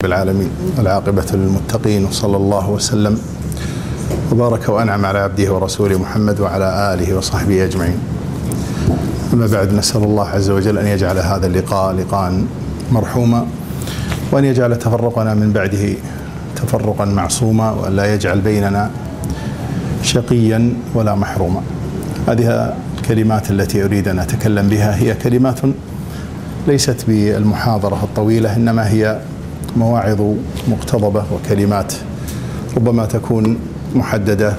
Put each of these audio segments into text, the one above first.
بالعالمين العاقبة للمتقين، وصلى الله وسلم وبارك وأنعم على عبده ورسوله محمد وعلى آله وصحبه أجمعين. أما بعد، نسأل الله عز وجل أن يجعل هذا اللقاء لقاء مرحوما، وأن يجعل تفرقنا من بعده تفرقا معصوما، وأن لا يجعل بيننا شقيا ولا محروما. هذه الكلمات التي أريد أن أتكلم بها هي كلمات ليست بالمحاضرة الطويلة، إنما هي مواعظ مقتضبة وكلمات ربما تكون محددة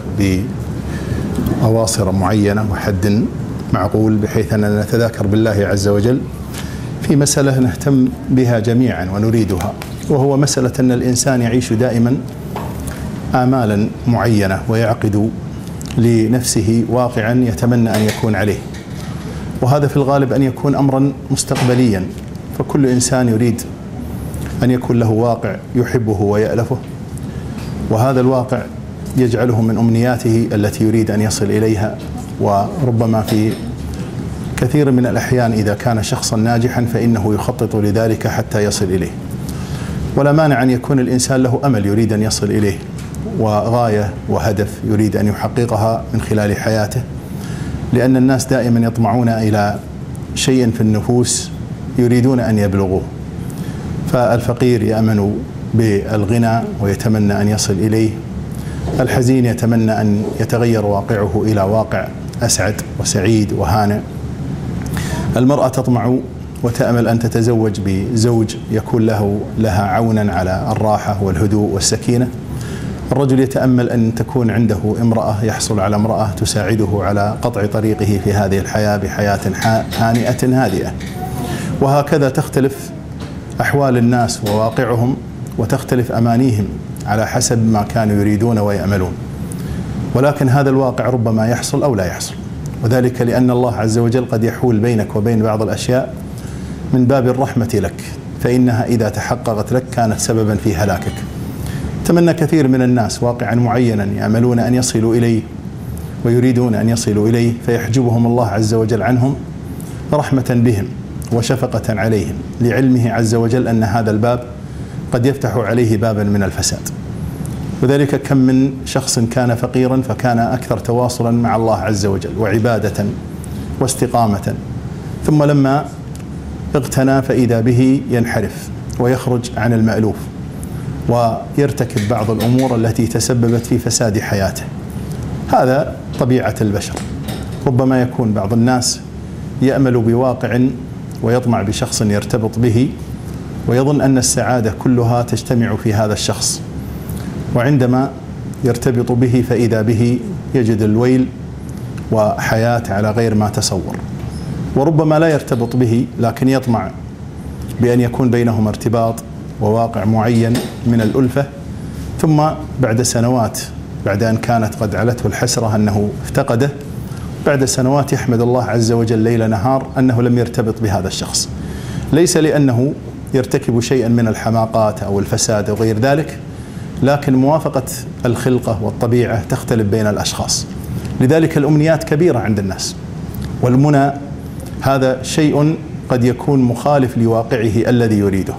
بأواصر معينة وحد معقول، بحيث أننا نتذاكر بالله عز وجل في مسألة نهتم بها جميعا ونريدها، وهو مسألة أن الإنسان يعيش دائما آمالا معينة ويعقد لنفسه واقعا يتمنى أن يكون عليه، وهذا في الغالب أن يكون أمرا مستقبليا، فكل إنسان يريد أن يكون له واقع يحبه ويألفه، وهذا الواقع يجعله من أمنياته التي يريد أن يصل إليها. وربما في كثير من الأحيان إذا كان شخصا ناجحا فإنه يخطط لذلك حتى يصل إليه، ولا مانع أن يكون الإنسان له أمل يريد أن يصل إليه، وغاية وهدف يريد أن يحققها من خلال حياته، لأن الناس دائما يطمعون إلى شيء في النفوس يريدون أن يبلغوه. فالفقير يأمن بالغنى ويتمنى أن يصل إليه، الحزين يتمنى أن يتغير واقعه إلى واقع أسعد وسعيد وهانئ، المرأة تطمع وتأمل أن تتزوج بزوج يكون لها عونا على الراحة والهدوء والسكينة، الرجل يتأمل أن تكون عنده امرأة يحصل على امرأة تساعده على قطع طريقه في هذه الحياة بحياة هانئة هادئة. وهكذا تختلف أحوال الناس وواقعهم، وتختلف أمانيهم على حسب ما كانوا يريدون ويأملون، ولكن هذا الواقع ربما يحصل أو لا يحصل، وذلك لأن الله عز وجل قد يحول بينك وبين بعض الأشياء من باب الرحمة لك، فإنها إذا تحققت لك كانت سببا في هلاكك. تمنى كثير من الناس واقعا معينا يأملون أن يصلوا إليه ويريدون أن يصلوا إليه، فيحجبهم الله عز وجل عنهم رحمة بهم وشفقة عليهم، لعلمه عز وجل أن هذا الباب قد يفتح عليه بابا من الفساد. وذلك كم من شخص كان فقيرا فكان أكثر تواصلا مع الله عز وجل وعبادة واستقامة، ثم لما اغتنى فإذا به ينحرف ويخرج عن المألوف ويرتكب بعض الأمور التي تسببت في فساد حياته. هذا طبيعة البشر. ربما يكون بعض الناس يأمل بواقع ويطمع بشخص يرتبط به ويظن أن السعادة كلها تجتمع في هذا الشخص، وعندما يرتبط به فإذا به يجد الويل وحياة على غير ما تصور. وربما لا يرتبط به لكن يطمع بأن يكون بينهما ارتباط وواقع معين من الألفة، ثم بعد سنوات، بعد أن كانت قد علته الحسرة أنه افتقده، بعد سنوات يحمد الله عز وجل ليل نهار أنه لم يرتبط بهذا الشخص، ليس لأنه يرتكب شيئا من الحماقات أو الفساد أو غير ذلك، لكن موافقة الخلقة والطبيعة تختلف بين الأشخاص. لذلك الأمنيات كبيرة عند الناس، والمنى هذا شيء قد يكون مخالف لواقعه الذي يريده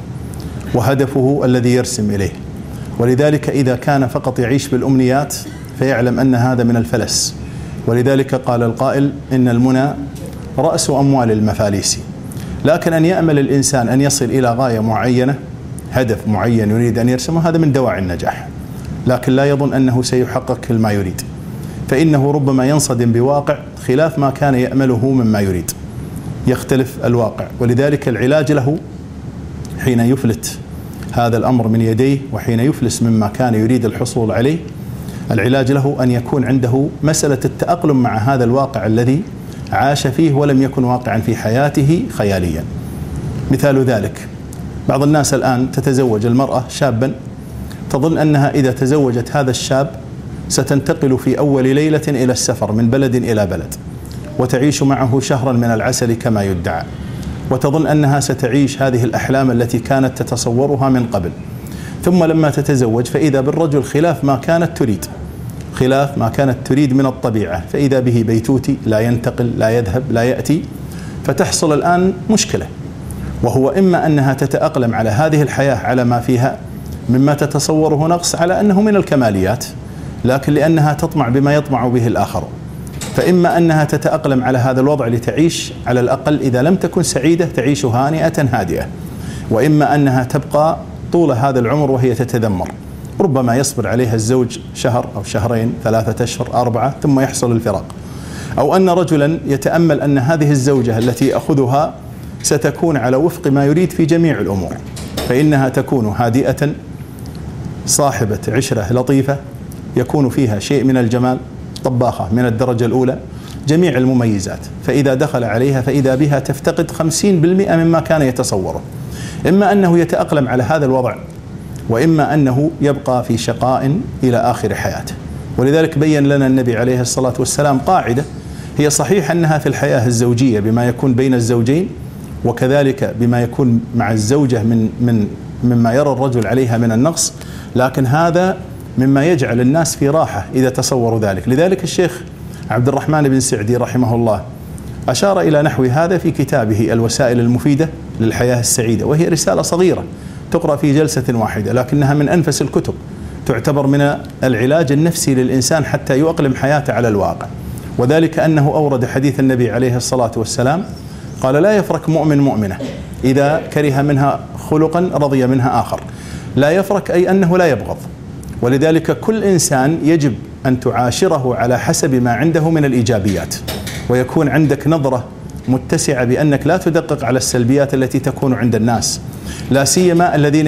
وهدفه الذي يرسم إليه، ولذلك إذا كان فقط يعيش بالأمنيات فيعلم أن هذا من الفلس. ولذلك قال القائل إن المنى رأس أموال المفاليس. لكن أن يأمل الإنسان أن يصل إلى غاية معينة، هدف معين يريد أن يرسمه، هذا من دواعي النجاح، لكن لا يظن أنه سيحقق كل ما يريد، فإنه ربما ينصدم بواقع خلاف ما كان يأمله مما يريد، يختلف الواقع. ولذلك العلاج له حين يفلت هذا الأمر من يديه وحين يفلس مما كان يريد الحصول عليه، العلاج له أن يكون عنده مسألة التأقلم مع هذا الواقع الذي عاش فيه ولم يكن واقعا في حياته خياليا. مثال ذلك بعض الناس الآن تتزوج المرأة شابا، تظن أنها إذا تزوجت هذا الشاب ستنتقل في أول ليلة إلى السفر من بلد إلى بلد وتعيش معه شهرا من العسل كما يدعى، وتظن أنها ستعيش هذه الأحلام التي كانت تتصورها من قبل، ثم لما تتزوج فإذا بالرجل خلاف ما كانت تريد، خلاف ما كانت تريد من الطبيعة، فإذا به بيتوتي، لا ينتقل، لا يذهب، لا يأتي، فتحصل الآن مشكلة، وهو إما أنها تتأقلم على هذه الحياة على ما فيها مما تتصوره نقص على أنه من الكماليات، لكن لأنها تطمع بما يطمع به الآخر، فإما أنها تتأقلم على هذا الوضع لتعيش على الأقل إذا لم تكن سعيدة تعيش هانئة هادئة، وإما أنها تبقى طول هذا العمر وهي تتذمر. ربما يصبر عليها الزوج شهر أو شهرين 3 أشهر 4 ثم يحصل الفراق، أو أن رجلا يتأمل أن هذه الزوجة التي يأخذها ستكون على وفق ما يريد في جميع الأمور، فإنها تكون هادئة صاحبة عشرة لطيفة يكون فيها شيء من الجمال، طباخة من الدرجة الأولى، جميع المميزات، فإذا دخل عليها فإذا بها تفتقد 50% مما كان يتصوره. إما أنه يتأقلم على هذا الوضع، وإما أنه يبقى في شقاء إلى آخر حياته. ولذلك بين لنا النبي عليه الصلاة والسلام قاعدة هي صحيح أنها في الحياة الزوجية بما يكون بين الزوجين، وكذلك بما يكون مع الزوجة مما يرى الرجل عليها من النقص، لكن هذا مما يجعل الناس في راحة إذا تصوروا ذلك. لذلك الشيخ عبد الرحمن بن سعدي رحمه الله أشار إلى نحو هذا في كتابه الوسائل المفيدة للحياة السعيدة، وهي رسالة صغيرة تقرأ في جلسة واحدة، لكنها من أنفس الكتب، تعتبر من العلاج النفسي للإنسان حتى يؤقلم حياته على الواقع. وذلك أنه أورد حديث النبي عليه الصلاة والسلام قال: لا يفرق مؤمن مؤمنة إذا كره منها خلقا رضي منها آخر. لا يفرق أي أنه لا يبغض، ولذلك كل إنسان يجب أن تعاشره على حسب ما عنده من الإيجابيات، ويكون عندك نظرة متسعة بأنك لا تدقق على السلبيات التي تكون عند الناس، لا سيما الذين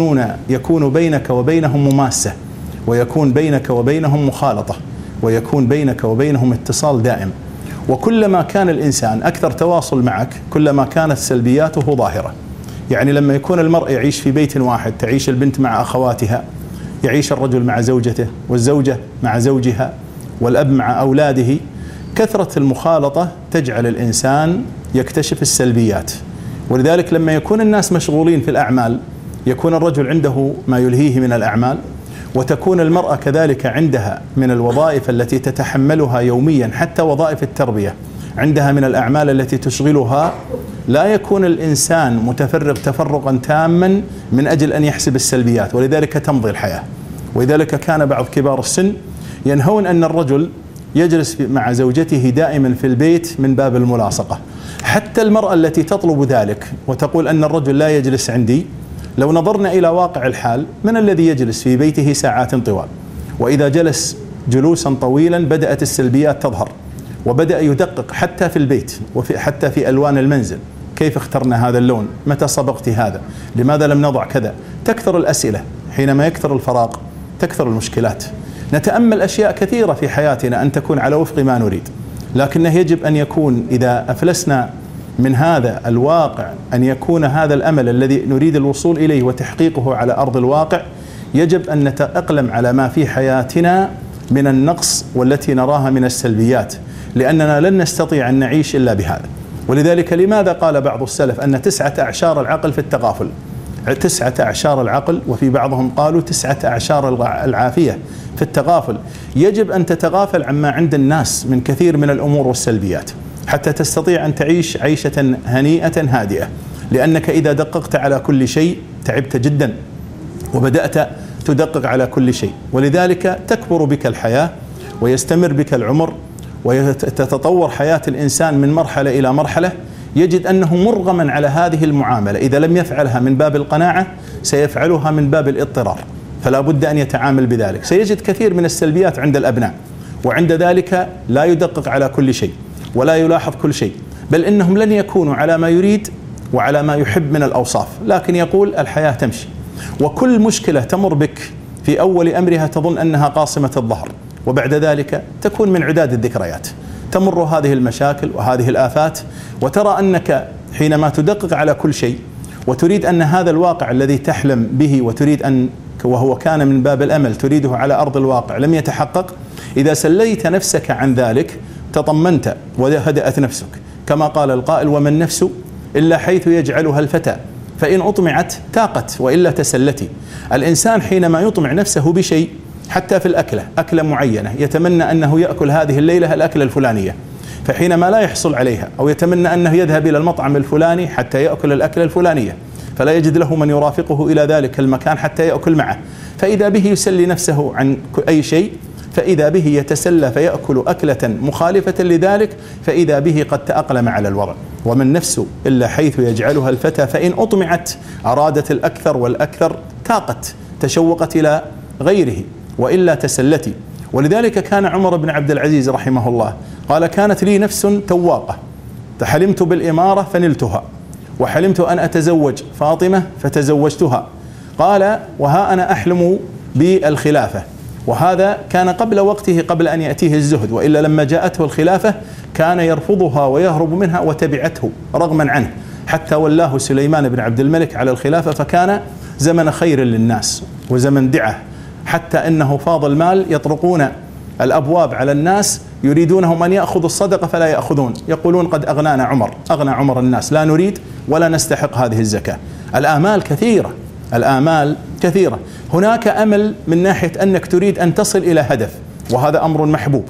يكون بينك وبينهم مماسة، ويكون بينك وبينهم مخالطة، ويكون بينك وبينهم اتصال دائم. وكلما كان الإنسان أكثر تواصل معك كلما كانت سلبياته ظاهرة. يعني لما يكون المرء يعيش في بيت واحد، تعيش البنت مع أخواتها، يعيش الرجل مع زوجته، والزوجة مع زوجها، والأب مع أولاده، كثرة المخالطة تجعل الإنسان يكتشف السلبيات. ولذلك لما يكون الناس مشغولين في الأعمال يكون الرجل عنده ما يلهيه من الأعمال، وتكون المرأة كذلك عندها من الوظائف التي تتحملها يوميا، حتى وظائف التربية عندها من الأعمال التي تشغلها. لا يكون الإنسان متفرغ تفرغا تاما من أجل أن يحسب السلبيات، ولذلك تمضي الحياة. ولذلك كان بعض كبار السن ينهون أن الرجل يجلس مع زوجته دائما في البيت من باب الملاصقة. حتى المرأة التي تطلب ذلك وتقول أن الرجل لا يجلس عندي، لو نظرنا إلى واقع الحال، من الذي يجلس في بيته ساعات طوال؟ وإذا جلس جلوسا طويلا بدأت السلبيات تظهر، وبدأ يدقق حتى في البيت وحتى في ألوان المنزل. كيف اخترنا هذا اللون؟ متى صبغت هذا؟ لماذا لم نضع كذا؟ تكثر الأسئلة. حينما يكثر الفراغ تكثر المشكلات. نتأمل أشياء كثيرة في حياتنا أن تكون على وفق ما نريد، لكنه يجب أن يكون إذا أفلسنا من هذا الواقع أن يكون هذا الأمل الذي نريد الوصول إليه وتحقيقه على أرض الواقع، يجب أن نتأقلم على ما في حياتنا من النقص والتي نراها من السلبيات، لأننا لن نستطيع أن نعيش إلا بهذا. ولذلك لماذا قال بعض السلف أن 9 أعشار العقل في التغافل؟ 9 أعشار العقل، وفي بعضهم قالوا 9 أعشار العافية في التغافل. يجب أن تتغافل عما عند الناس من كثير من الأمور والسلبيات حتى تستطيع أن تعيش عيشة هنيئة هادئة، لأنك إذا دققت على كل شيء تعبت جدا وبدأت تدقق على كل شيء، ولذلك تكبر بك الحياة ويستمر بك العمر وتتطور حياة الإنسان من مرحلة إلى مرحلة. يجد أنه مرغما على هذه المعاملة، إذا لم يفعلها من باب القناعة سيفعلها من باب الاضطرار، فلا بد أن يتعامل بذلك. سيجد كثير من السلبيات عند الأبناء، وعند ذلك لا يدقق على كل شيء ولا يلاحظ كل شيء، بل إنهم لن يكونوا على ما يريد وعلى ما يحب من الأوصاف، لكن يقول الحياة تمشي. وكل مشكلة تمر بك في أول أمرها تظن أنها قاصمة الظهر، وبعد ذلك تكون من عداد الذكريات. تمر هذه المشاكل وهذه الآفات، وترى أنك حينما تدقق على كل شيء وتريد أن هذا الواقع الذي تحلم به وتريد أن وهو كان من باب الأمل تريده على أرض الواقع لم يتحقق، إذا سليت نفسك عن ذلك تطمنت وهدأت نفسك، كما قال القائل: ومن نفس إلا حيث يجعلها الفتى فإن أطمعت تاقت وإلا تسلتي. الإنسان حينما يطمع نفسه بشيء، حتى في الأكلة، أكلة معينة يتمنى أنه يأكل هذه الليلة الأكلة الفلانية، فحينما لا يحصل عليها أو يتمنى أنه يذهب إلى المطعم الفلاني حتى يأكل الأكلة الفلانية، فلا يجد له من يرافقه إلى ذلك المكان حتى يأكل معه، فإذا به يسلي نفسه عن أي شيء، فإذا به يتسلى فيأكل أكلة مخالفة لذلك، فإذا به قد تأقلم على الوضع. ومن نفسه إلا حيث يجعلها الفتى، فإن أطمعت أرادت الأكثر، والأكثر تاقت تشوقت إلى غيره، وإلا تسلتي. ولذلك كان عمر بن عبد العزيز رحمه الله قال: كانت لي نفس تواقة، حلمت بالإمارة فنلتها، وحلمت أن أتزوج فاطمة فتزوجتها. قال: وها أنا أحلم بالخلافة. وهذا كان قبل وقته، قبل أن يأتيه الزهد، وإلا لما جاءته الخلافة كان يرفضها ويهرب منها وتبعته رغما عنه، حتى ولاه سليمان بن عبد الملك على الخلافة، فكان زمن خير للناس وزمن دعة، حتى أنه فاض المال يطرقون الأبواب على الناس يريدونهم أن يأخذوا الصدقة فلا يأخذون، يقولون: قد أغنانا عمر، أغنى عمر الناس، لا نريد ولا نستحق هذه الزكاة. الآمال كثيرة، الآمال كثيرة. هناك أمل من ناحية أنك تريد أن تصل إلى هدف، وهذا أمر محبوب،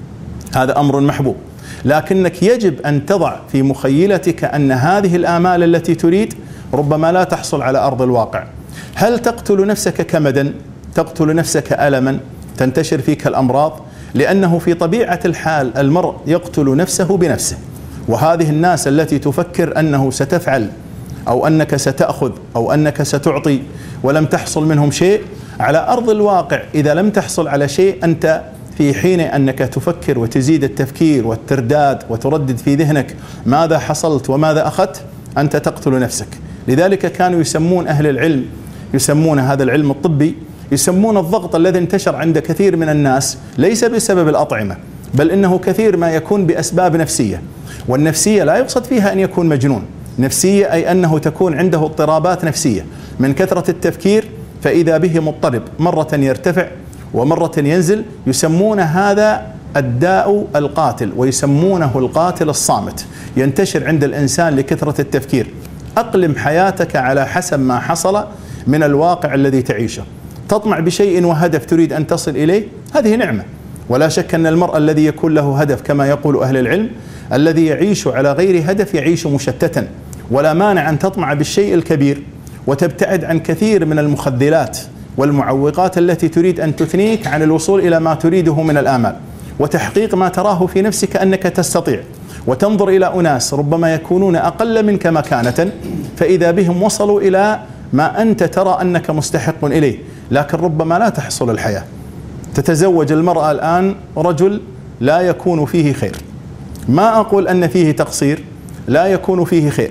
هذا أمر محبوب، لكنك يجب أن تضع في مخيلتك أن هذه الآمال التي تريد ربما لا تحصل على أرض الواقع. هل تقتل نفسك كمدا؟ تقتل نفسك ألما؟ تنتشر فيك الأمراض؟ لأنه في طبيعة الحال المرء يقتل نفسه بنفسه. وهذه الناس التي تفكر أنه ستفعل أو أنك ستأخذ أو أنك ستعطي ولم تحصل منهم شيء، على أرض الواقع إذا لم تحصل على شيء، أنت في حين أنك تفكر وتزيد التفكير والترداد وتردد في ذهنك ماذا حصلت وماذا أخذت، أنت تقتل نفسك. لذلك كانوا يسمون أهل العلم، يسمون هذا العلم الطبي، يسمون الضغط الذي انتشر عند كثير من الناس ليس بسبب الأطعمة، بل إنه كثير ما يكون بأسباب نفسية. والنفسية لا يقصد فيها أن يكون مجنون، نفسية أي أنه تكون عنده اضطرابات نفسية من كثرة التفكير، فإذا به مضطرب، مرة يرتفع ومرة ينزل. يسمون هذا الداء القاتل، ويسمونه القاتل الصامت، ينتشر عند الإنسان لكثرة التفكير. أقلم حياتك على حسب ما حصل من الواقع الذي تعيشه. تطمع بشيء وهدف تريد أن تصل إليه، هذه نعمة، ولا شك أن المرء الذي يكون له هدف كما يقول أهل العلم، الذي يعيش على غير هدف يعيش مشتتا. ولا مانع أن تطمع بالشيء الكبير وتبتعد عن كثير من المخذلات والمعوقات التي تريد أن تثنيك عن الوصول إلى ما تريده من الآمال وتحقيق ما تراه في نفسك أنك تستطيع. وتنظر إلى أناس ربما يكونون أقل منك مكانة، فإذا بهم وصلوا إلى ما أنت ترى أنك مستحق إليه، لكن ربما لا تحصل الحياة. تتزوج المرأة الآن رجل لا يكون فيه خير، ما أقول أن فيه تقصير، لا يكون فيه خير،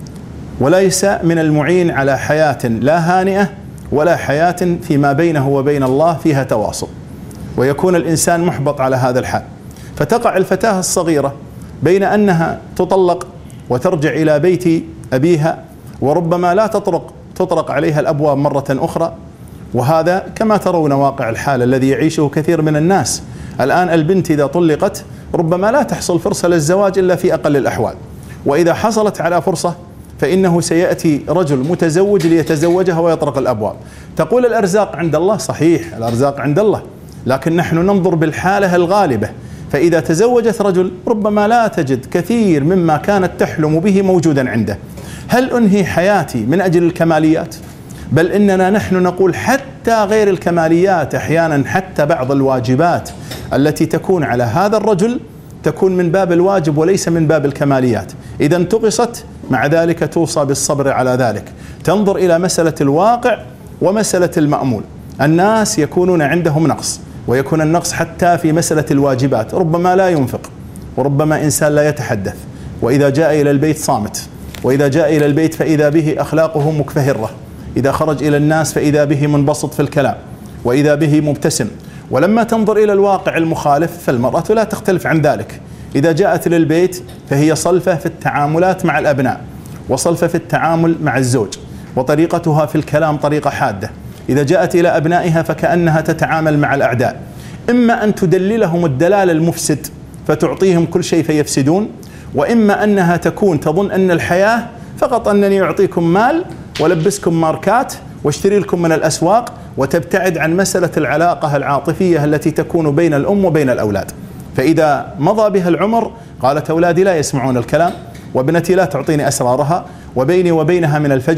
وليس من المعين على حياة لا هانئة ولا حياة فيما بينه وبين الله فيها تواصل، ويكون الإنسان محبط على هذا الحال. فتقع الفتاة الصغيرة بين أنها تطلق وترجع إلى بيت أبيها، وربما لا تطرق عليها الأبواب مرة أخرى. وهذا كما ترون واقع الحال الذي يعيشه كثير من الناس الآن. البنت إذا طلقت ربما لا تحصل فرصة للزواج إلا في أقل الأحوال، وإذا حصلت على فرصة فإنه سيأتي رجل متزوج ليتزوجها ويطرق الأبواب. تقول الأرزاق عند الله، صحيح الأرزاق عند الله، لكن نحن ننظر بالحالة الغالبة. فإذا تزوجت رجل ربما لا تجد كثير مما كانت تحلم به موجودا عنده. هل أنهي حياتي من أجل الكماليات؟ بل إننا نحن نقول حتى غير الكماليات أحيانا، حتى بعض الواجبات التي تكون على هذا الرجل تكون من باب الواجب وليس من باب الكماليات. إذا انتقصت مع ذلك توصى بالصبر على ذلك. تنظر إلى مسألة الواقع ومسألة المأمول. الناس يكونون عندهم نقص، ويكون النقص حتى في مسألة الواجبات، ربما لا ينفق، وربما إنسان لا يتحدث، وإذا جاء إلى البيت صامت، وإذا جاء إلى البيت فإذا به أخلاقه مكفهرة، إذا خرج إلى الناس فإذا به منبسط في الكلام، وإذا به مبتسم. ولما تنظر إلى الواقع المخالف فالمرأة لا تختلف عن ذلك. إذا جاءت للبيت فهي صلفة في التعاملات مع الأبناء، وصلفة في التعامل مع الزوج، وطريقتها في الكلام طريقة حادة. إذا جاءت إلى أبنائها فكأنها تتعامل مع الأعداء. إما أن تدللهم الدلال المفسد فتعطيهم كل شيء فيفسدون، وإما أنها تكون تظن أن الحياة فقط أنني أعطيكم مال ولبسكم ماركات واشتري لكم من الأسواق، وتبتعد عن مسألة العلاقة العاطفية التي تكون بين الأم وبين الأولاد. فإذا مضى بها العمر قالت أولادي لا يسمعون الكلام، وابنتي لا تعطيني أسرارها، وبيني وبينها من الفجوة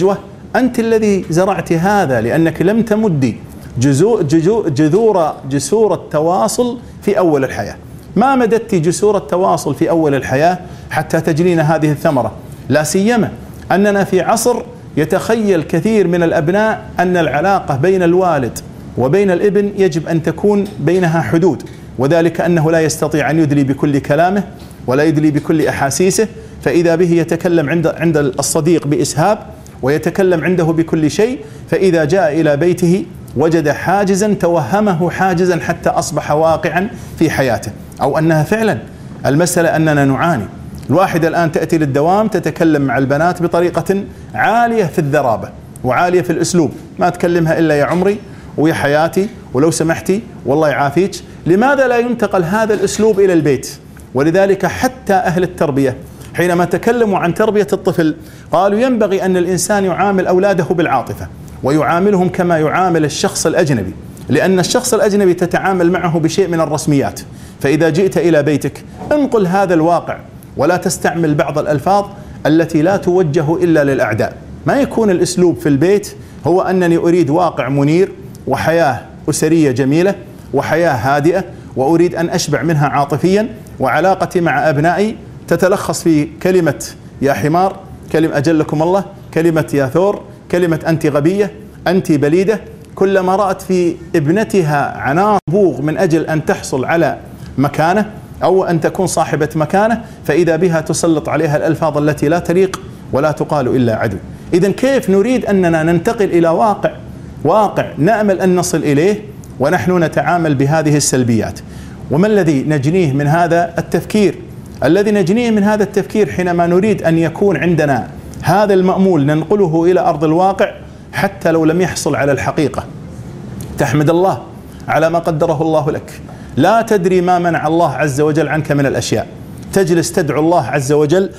أنت الذي زرعت هذا، لأنك لم تمدي جسور التواصل في أول الحياة. ما مددت جسور التواصل في أول الحياة حتى تجنين هذه الثمرة. لا سيما أننا في عصر يتخيل كثير من الأبناء أن العلاقة بين الوالد وبين الابن يجب أن تكون بينها حدود، وذلك أنه لا يستطيع أن يدلي بكل كلامه ولا يدلي بكل أحاسيسه، فإذا به يتكلم عند الصديق بإسهاب ويتكلم عنده بكل شيء، فإذا جاء إلى بيته وجد حاجزا توهمه حاجزا حتى أصبح واقعا في حياته، أو أنها فعلا المسألة أننا نعاني. الواحدة الآن تأتي للدوام تتكلم مع البنات بطريقة عالية في الذرابة وعالية في الأسلوب، ما تكلمها إلا يا عمري ويا حياتي ولو سمحتي والله يعافيك. لماذا لا ينتقل هذا الأسلوب إلى البيت؟ ولذلك حتى أهل التربية حينما تكلموا عن تربية الطفل قالوا ينبغي أن الإنسان يعامل أولاده بالعاطفة ويعاملهم كما يعامل الشخص الأجنبي، لأن الشخص الأجنبي تتعامل معه بشيء من الرسميات. فإذا جئت إلى بيتك انقل هذا الواقع، ولا تستعمل بعض الألفاظ التي لا توجه إلا للأعداء. ما يكون الأسلوب في البيت هو أنني أريد واقع منير وحياة أسرية جميلة وحياة هادئة، وأريد أن أشبع منها عاطفيا، وعلاقتي مع أبنائي تتلخص في كلمة يا حمار، كلمة أجلكم الله، كلمة يا ثور، كلمة أنت غبية، أنت بليدة. كلما رأت في ابنتها عناصر بوغ من أجل أن تحصل على مكانة أو أن تكون صاحبة مكانة، فإذا بها تسلط عليها الألفاظ التي لا تليق ولا تقال إلا عدو. إذن كيف نريد أننا ننتقل إلى واقع نأمل أن نصل إليه ونحن نتعامل بهذه السلبيات؟ وما الذي نجنيه من هذا التفكير؟ الذي نجنيه من هذا التفكير حينما نريد أن يكون عندنا هذا المأمول ننقله إلى أرض الواقع حتى لو لم يحصل على الحقيقة. تحمد الله على ما قدره الله لك، لا تدري ما منع الله عز وجل عنك من الأشياء. تجلس تدعو الله عز وجل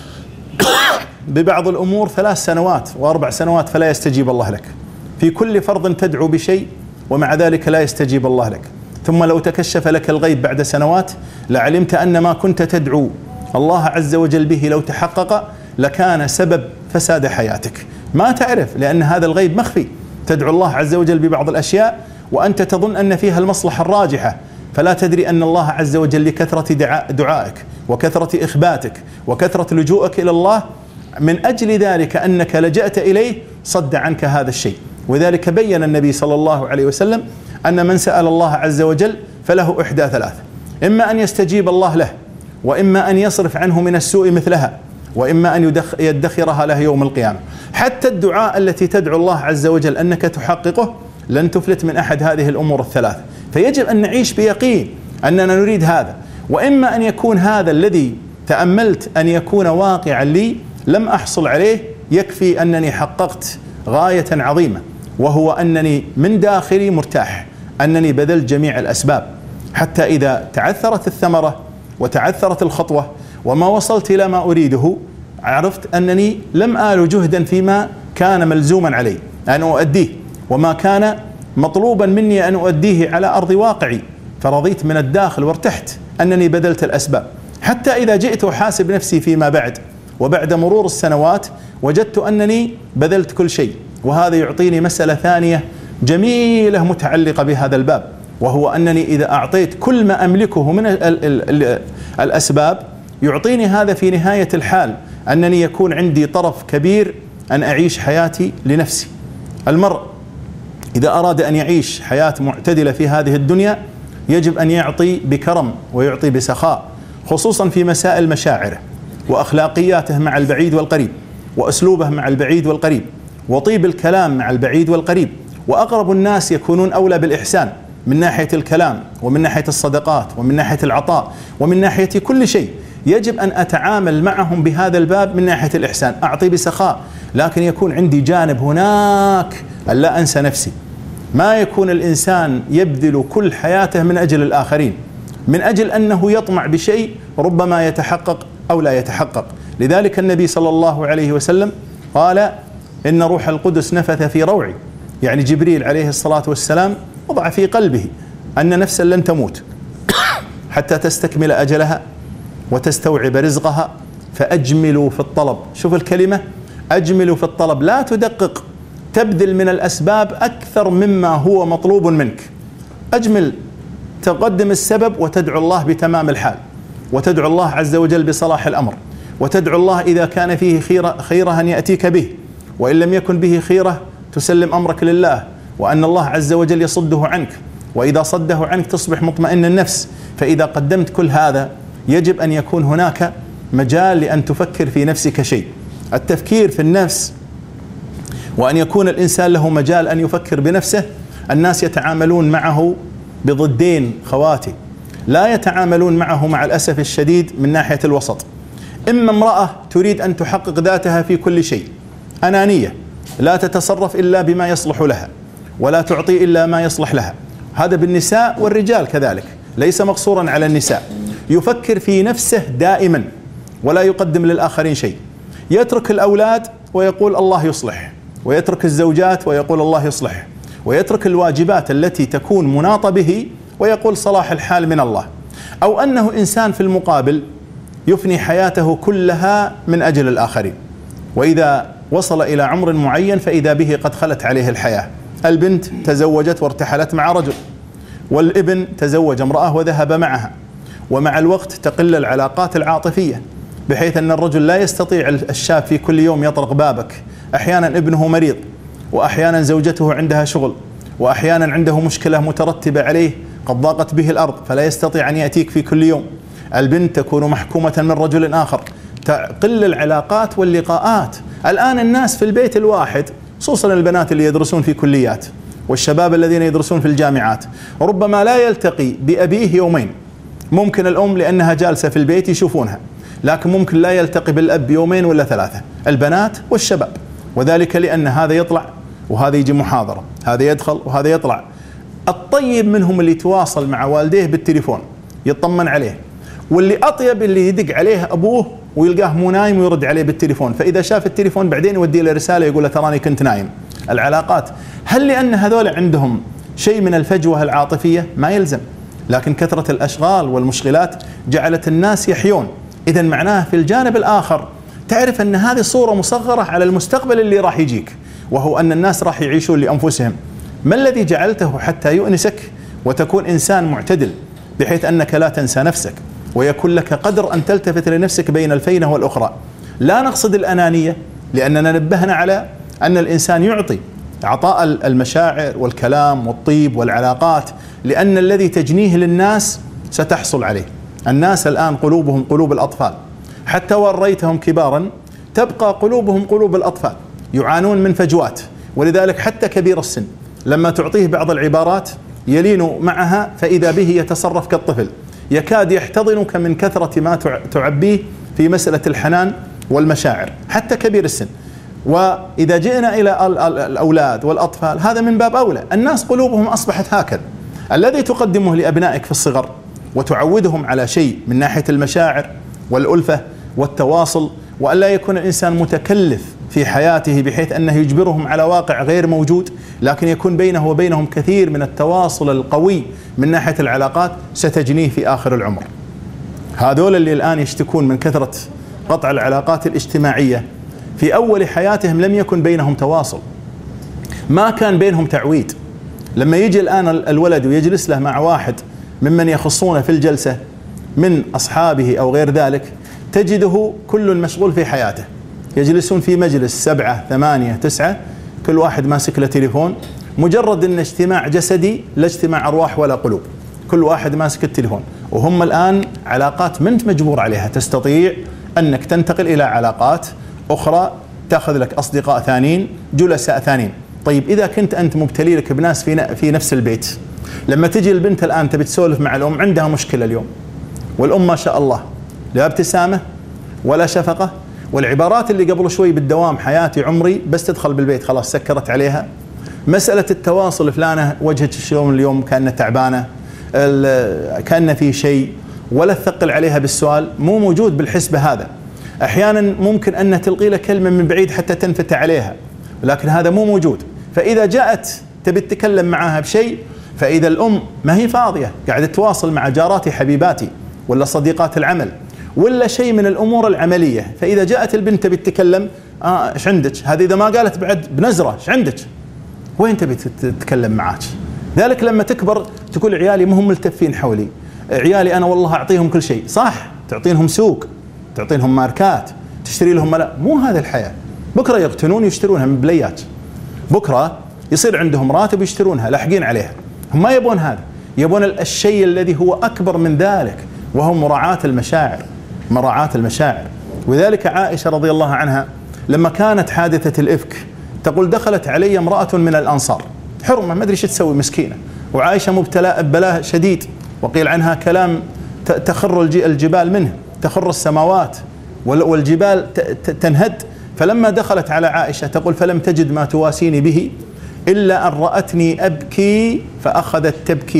ببعض الأمور 3 سنوات و4 سنوات فلا يستجيب الله لك، في كل فرض تدعو بشيء ومع ذلك لا يستجيب الله لك. ثم لو تكشف لك الغيب بعد سنوات لعلمت أن ما كنت تدعو الله عز وجل به لو تحقق لكان سبب فساد حياتك. ما تعرف، لأن هذا الغيب مخفي. تدعو الله عز وجل ببعض الأشياء وأنت تظن أن فيها المصلحة الراجحة، فلا تدري أن الله عز وجل لكثرة دعائك وكثرة إخباتك وكثرة لجوءك إلى الله من أجل ذلك أنك لجأت إليه صد عنك هذا الشيء. وذلك بين النبي صلى الله عليه وسلم أن من سأل الله عز وجل فله إحدى 3: إما أن يستجيب الله له، وإما أن يصرف عنه من السوء مثلها، وإما أن يدخرها له يوم القيامة. حتى الدعاء التي تدعو الله عز وجل أنك تحققه لن تفلت من أحد هذه الأمور ال3. فيجب أن نعيش بيقين أننا نريد هذا، وإما أن يكون هذا الذي تأملت أن يكون واقعا لي لم أحصل عليه، يكفي أنني حققت غاية عظيمة، وهو أنني من داخلي مرتاح، أنني بذلت جميع الأسباب حتى إذا تعثرت الثمرة وتعثرت الخطوة وما وصلت إلى ما أريده عرفت أنني لم آل جهدا فيما كان ملزوما علي أن أؤديه، وما كان مطلوبا مني أن أؤديه على أرض واقعي، فرضيت من الداخل وارتحت أنني بذلت الأسباب. حتى إذا جئت أحاسب نفسي فيما بعد وبعد مرور السنوات وجدت أنني بذلت كل شيء. وهذا يعطيني مسألة ثانية جميلة متعلقة بهذا الباب، وهو أنني إذا أعطيت كل ما أملكه من الأسباب يعطيني هذا في نهاية الحال أنني يكون عندي طرف كبير أن أعيش حياتي لنفسي. المرء إذا أراد أن يعيش حياة معتدلة في هذه الدنيا يجب أن يعطي بكرم ويعطي بسخاء، خصوصا في مسائل مشاعره وأخلاقياته مع البعيد والقريب، وأسلوبه مع البعيد والقريب، وطيب الكلام مع البعيد والقريب. وأقرب الناس يكونون أولى بالإحسان من ناحية الكلام ومن ناحية الصدقات ومن ناحية العطاء ومن ناحية كل شيء. يجب أن أتعامل معهم بهذا الباب من ناحية الإحسان، أعطي بسخاء، لكن يكون عندي جانب هناك أن لا أنسى نفسي. ما يكون الإنسان يبذل كل حياته من أجل الآخرين، من أجل أنه يطمع بشيء ربما يتحقق أو لا يتحقق. لذلك النبي صلى الله عليه وسلم قال: إن روح القدس نفث في روعي، يعني جبريل عليه الصلاة والسلام وضع في قلبه أن نفسا لن تموت حتى تستكمل أجلها وتستوعب رزقها، فأجملوا في الطلب. شوف الكلمة، أجملوا في الطلب، لا تدقق تبذل من الأسباب أكثر مما هو مطلوب منك. أجمل، تقدم السبب وتدعو الله بتمام الحال، وتدعو الله عز وجل بصلاح الأمر، وتدعو الله إذا كان فيه خيرة أن يأتيك به، وإن لم يكن به خيرة تسلم أمرك لله، وأن الله عز وجل يصده عنك، وإذا صده عنك تصبح مطمئن النفس. فإذا قدمت كل هذا يجب أن يكون هناك مجال لأن تفكر في نفسك شيء. التفكير في النفس وأن يكون الإنسان له مجال أن يفكر بنفسه. الناس يتعاملون معه بضدين خواتي، لا يتعاملون معه مع الأسف الشديد من ناحية الوسط. إما امرأة تريد أن تحقق ذاتها في كل شيء، أنانية، لا تتصرف إلا بما يصلح لها، ولا تعطي إلا ما يصلح لها. هذا بالنساء والرجال كذلك، ليس مقصورا على النساء. يفكر في نفسه دائما ولا يقدم للآخرين شيء. يترك الأولاد ويقول الله يصلح، ويترك الزوجات ويقول الله يصلح، ويترك الواجبات التي تكون مناطة به ويقول صلاح الحال من الله. أو أنه إنسان في المقابل يفني حياته كلها من أجل الآخرين، وإذا وصل إلى عمر معين فإذا به قد خلت عليه الحياة. البنت تزوجت وارتحلت مع رجل، والابن تزوج امرأة وذهب معها، ومع الوقت تقل العلاقات العاطفية، بحيث أن الرجل لا يستطيع الشاب في كل يوم يطرق بابك. أحيانا ابنه مريض، وأحيانا زوجته عندها شغل، وأحيانا عنده مشكلة مترتبة عليه قد ضاقت به الأرض فلا يستطيع أن يأتيك في كل يوم. البنت تكون محكومة من رجل آخر، تقل العلاقات واللقاءات. الآن الناس في البيت الواحد، خصوصا البنات اللي يدرسون في كليات والشباب الذين يدرسون في الجامعات، ربما لا يلتقي بأبيه يومين. ممكن الأم لأنها جالسة في البيت يشوفونها، لكن ممكن لا يلتقي بالأب يومين ولا ثلاثة، البنات والشباب. وذلك لأن هذا يطلع وهذا يجي محاضرة، هذا يدخل وهذا يطلع. الطيب منهم اللي يتواصل مع والديه بالتليفون يطمن عليه، واللي أطيب اللي يدق عليه أبوه ويلقاه مو نايم ويرد عليه بالتليفون، فإذا شاف التليفون بعدين يودي له رسالة يقول له تراني كنت نايم. العلاقات، هل لأن هذول عندهم شيء من الفجوة العاطفية؟ ما يلزم، لكن كثرة الأشغال والمشغلات جعلت الناس يحيون. إذا معناه في الجانب الآخر تعرف أن هذه صورة مصغرة على المستقبل اللي راح يجيك، وهو أن الناس راح يعيشون لأنفسهم. ما الذي جعلته حتى يؤنسك وتكون إنسان معتدل، بحيث أنك لا تنسى نفسك، ويكون لك قدر أن تلتفت لنفسك بين الفينة والأخرى. لا نقصد الأنانية، لأننا نبهنا على أن الإنسان يعطي عطاء المشاعر والكلام والطيب والعلاقات، لأن الذي تجنيه للناس ستحصل عليه. الناس الآن قلوبهم قلوب الأطفال، حتى وريتهم كبارا تبقى قلوبهم قلوب الأطفال، يعانون من فجوات. ولذلك حتى كبير السن لما تعطيه بعض العبارات يلين معها، فإذا به يتصرف كالطفل، يكاد يحتضنك من كثرة ما تعبيه في مسألة الحنان والمشاعر، حتى كبير السن. وإذا جئنا إلى الأولاد والأطفال هذا من باب أولى. الناس قلوبهم أصبحت هكذا. الذي تقدمه لأبنائك في الصغر وتعودهم على شيء من ناحية المشاعر والألفة والتواصل، وأن لا يكون الإنسان متكلف في حياته بحيث أنه يجبرهم على واقع غير موجود، لكن يكون بينه وبينهم كثير من التواصل القوي من ناحية العلاقات، ستجنيه في آخر العمر. هذول اللي الآن يشتكون من كثرة قطع العلاقات الاجتماعية، في أول حياتهم لم يكن بينهم تواصل، ما كان بينهم تعويد. لما يجي الآن الولد ويجلس له مع واحد ممن يخصونه في الجلسة من أصحابه أو غير ذلك، تجده كل مشغول في حياته. يجلسون في مجلس 7 8 9، كل واحد ماسك له تليفون، مجرد أن اجتماع جسدي لا اجتماع أرواح ولا قلوب، كل واحد ماسك التليفون. وهم الآن علاقات ما أنت مجبور عليها، تستطيع أنك تنتقل إلى علاقات أخرى، تأخذ لك أصدقاء ثانيين، جلساء ثانيين. طيب إذا كنت أنت مبتلي لك بناس في نفس البيت، لما تجي البنت الآن تبي تسولف مع الأم، عندها مشكلة اليوم، والأم ما شاء الله لا ابتسامة ولا شفقة، والعبارات اللي قبل شوي بالدوام حياتي عمري، بس تدخل بالبيت خلاص سكرت عليها. مسألة التواصل، فلانة وجهك شلون اليوم، كأنه تعبانة، كأنه في شيء، ولا تثقل عليها بالسؤال، مو موجود بالحسبة هذا. أحيانا ممكن أن تلقي لك كلمة من بعيد حتى تنفتح عليها، لكن هذا مو موجود. فإذا جاءت تبي تتكلم معها بشيء، فإذا الأم ما هي فاضية قاعدة تواصل مع جاراتي حبيباتي ولا صديقات العمل، ولا شيء من الأمور العملية. فإذا جاءت البنت تبي تتكلم إيش عندك؟ هذه إذا ما قالت بعد بنزرة إيش عندك؟ وين تبي تتكلم معاك؟ ذلك لما تكبر تقول عيالي مهم ملتفين حولي، عيالي أنا والله أعطيهم كل شيء. صح، تعطينهم سوق، تعطينهم ماركات، تشتري لهم مو هذا الحياة. بكرة يقتنون يشترونها من بليات، بكرة يصير عندهم راتب يشترونها لاحقين عليها. هم ما يبون هذا، يبون الشيء الذي هو أكبر من ذلك، وهو مراعاة المشاعر، مراعاة المشاعر. وذلك عائشة رضي الله عنها لما كانت حادثة الإفك تقول دخلت علي امرأة من الأنصار حرمة ما أدري ايش تسوي مسكينة، وعائشة مبتلاء ببلاء شديد، وقيل عنها كلام تخر الجبال منه، تخر السماوات والجبال تنهد. فلما دخلت على عائشة تقول فلم تجد ما تواسيني به إلا أن رأتني أبكي فأخذت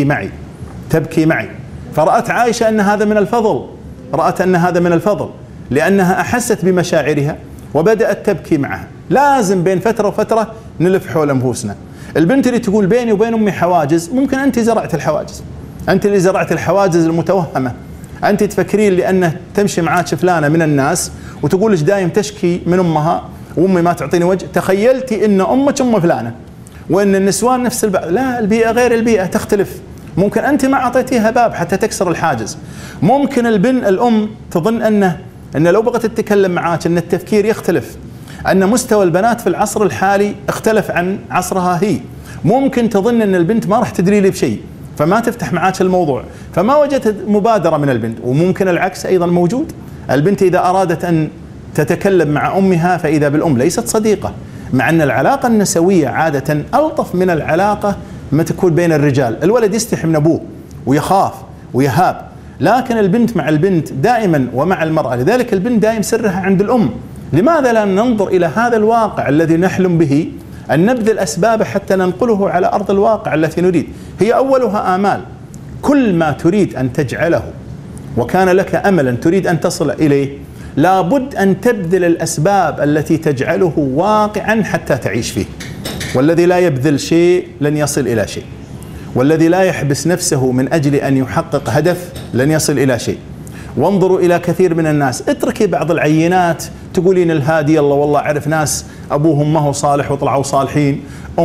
تبكي معي. فرأت عائشة أن هذا من الفضل، رأت أن هذا من الفضل لأنها أحست بمشاعرها وبدأت تبكي معها. لازم بين فترة وفترة نلف حول أنفسنا. البنت اللي تقول بيني وبين أمي حواجز، ممكن أنت زرعت الحواجز، أنت اللي زرعت الحواجز المتوهمة. أنت تفكرين لأنه تمشي معاك فلانة من الناس وتقول لك دايم تشكي من أمها وأمي ما تعطيني وجه، تخيلتي أن أمك أم فلانة وأن النسوان نفس البعض. لا، البيئة غير البيئة، تختلف. ممكن أنت ما أعطيتيها باب حتى تكسر الحاجز. ممكن الأم تظن أن لو بغت تتكلم معاك أن التفكير يختلف، أن مستوى البنات في العصر الحالي اختلف عن عصرها هي. ممكن تظن أن البنت ما راح تدري لي بشيء فما تفتح معاك الموضوع، فما وجدت مبادرة من البنت. وممكن العكس أيضا موجود، البنت إذا أرادت أن تتكلم مع أمها فإذا بالأم ليست صديقة، مع أن العلاقة النسوية عادة ألطف من العلاقة ما تكون بين الرجال. الولد يستحي من أبوه ويخاف ويهاب، لكن البنت مع البنت دائما ومع المرأة. لذلك البنت دائما سرها عند الأم. لماذا لا ننظر إلى هذا الواقع الذي نحلم به، أن نبذل أسباب حتى ننقله على أرض الواقع التي نريد؟ هي أولها آمال. كل ما تريد أن تجعله وكان لك أملا تريد أن تصل إليه لابد أن تبذل الأسباب التي تجعله واقعا حتى تعيش فيه. والذي لا يبذل شيء لن يصل إلى شيء، والذي لا يحبس نفسه من أجل أن يحقق هدف لن يصل إلى شيء. وانظروا إلى كثير من الناس، اتركي بعض العينات تقولين الهادي الله والله أعرف ناس أبوهم ما هو صالح وطلعوا صالحين،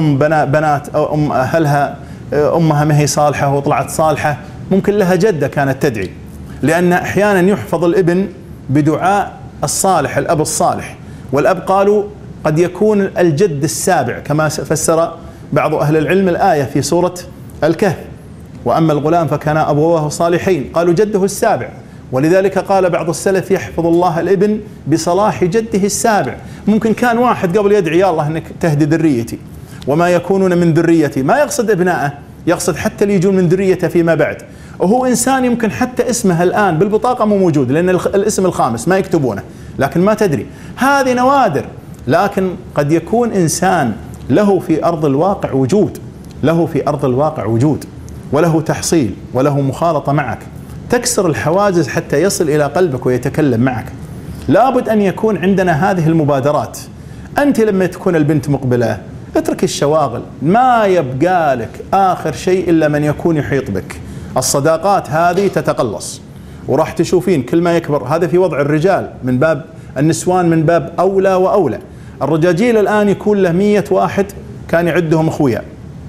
بنات أو أهلها أمها ما هي صالحة وطلعت صالحة. ممكن لها جدة كانت تدعي، لأن أحيانا يحفظ الابن بدعاء الصالح، الأب الصالح. والأب قالوا قد يكون الجد السابع، كما فسر بعض أهل العلم الآية في سورة الكهف: وأما الغلام فكان أبواه صالحين، قالوا جده السابع. ولذلك قال بعض السلف يحفظ الله الابن بصلاح جده السابع. ممكن كان واحد قبل يدعي يا الله أنك تهدي ذريتي وما يكونون من ذريتي، ما يقصد ابنائه، يقصد حتى اللي يجون من ذريته فيما بعد. وهو إنسان يمكن حتى اسمه الآن بالبطاقة مو موجود، لأن الاسم الخامس ما يكتبونه، لكن ما تدري، هذه نوادر. لكن قد يكون إنسان له في أرض الواقع وجود، له في أرض الواقع وجود، وله تحصيل وله مخالطة معك، تكسر الحواجز حتى يصل إلى قلبك ويتكلم معك. لابد أن يكون عندنا هذه المبادرات. أنت لما تكون البنت مقبلة اترك الشواغل، ما يبقى لك آخر شيء إلا من يكون يحيط بك. الصداقات هذه تتقلص، وراح تشوفين كل ما يكبر. هذا في وضع الرجال، من باب النسوان من باب أولى وأولى. الرجاجيل الآن يكون له 100 واحد كان يعدهم أخويا،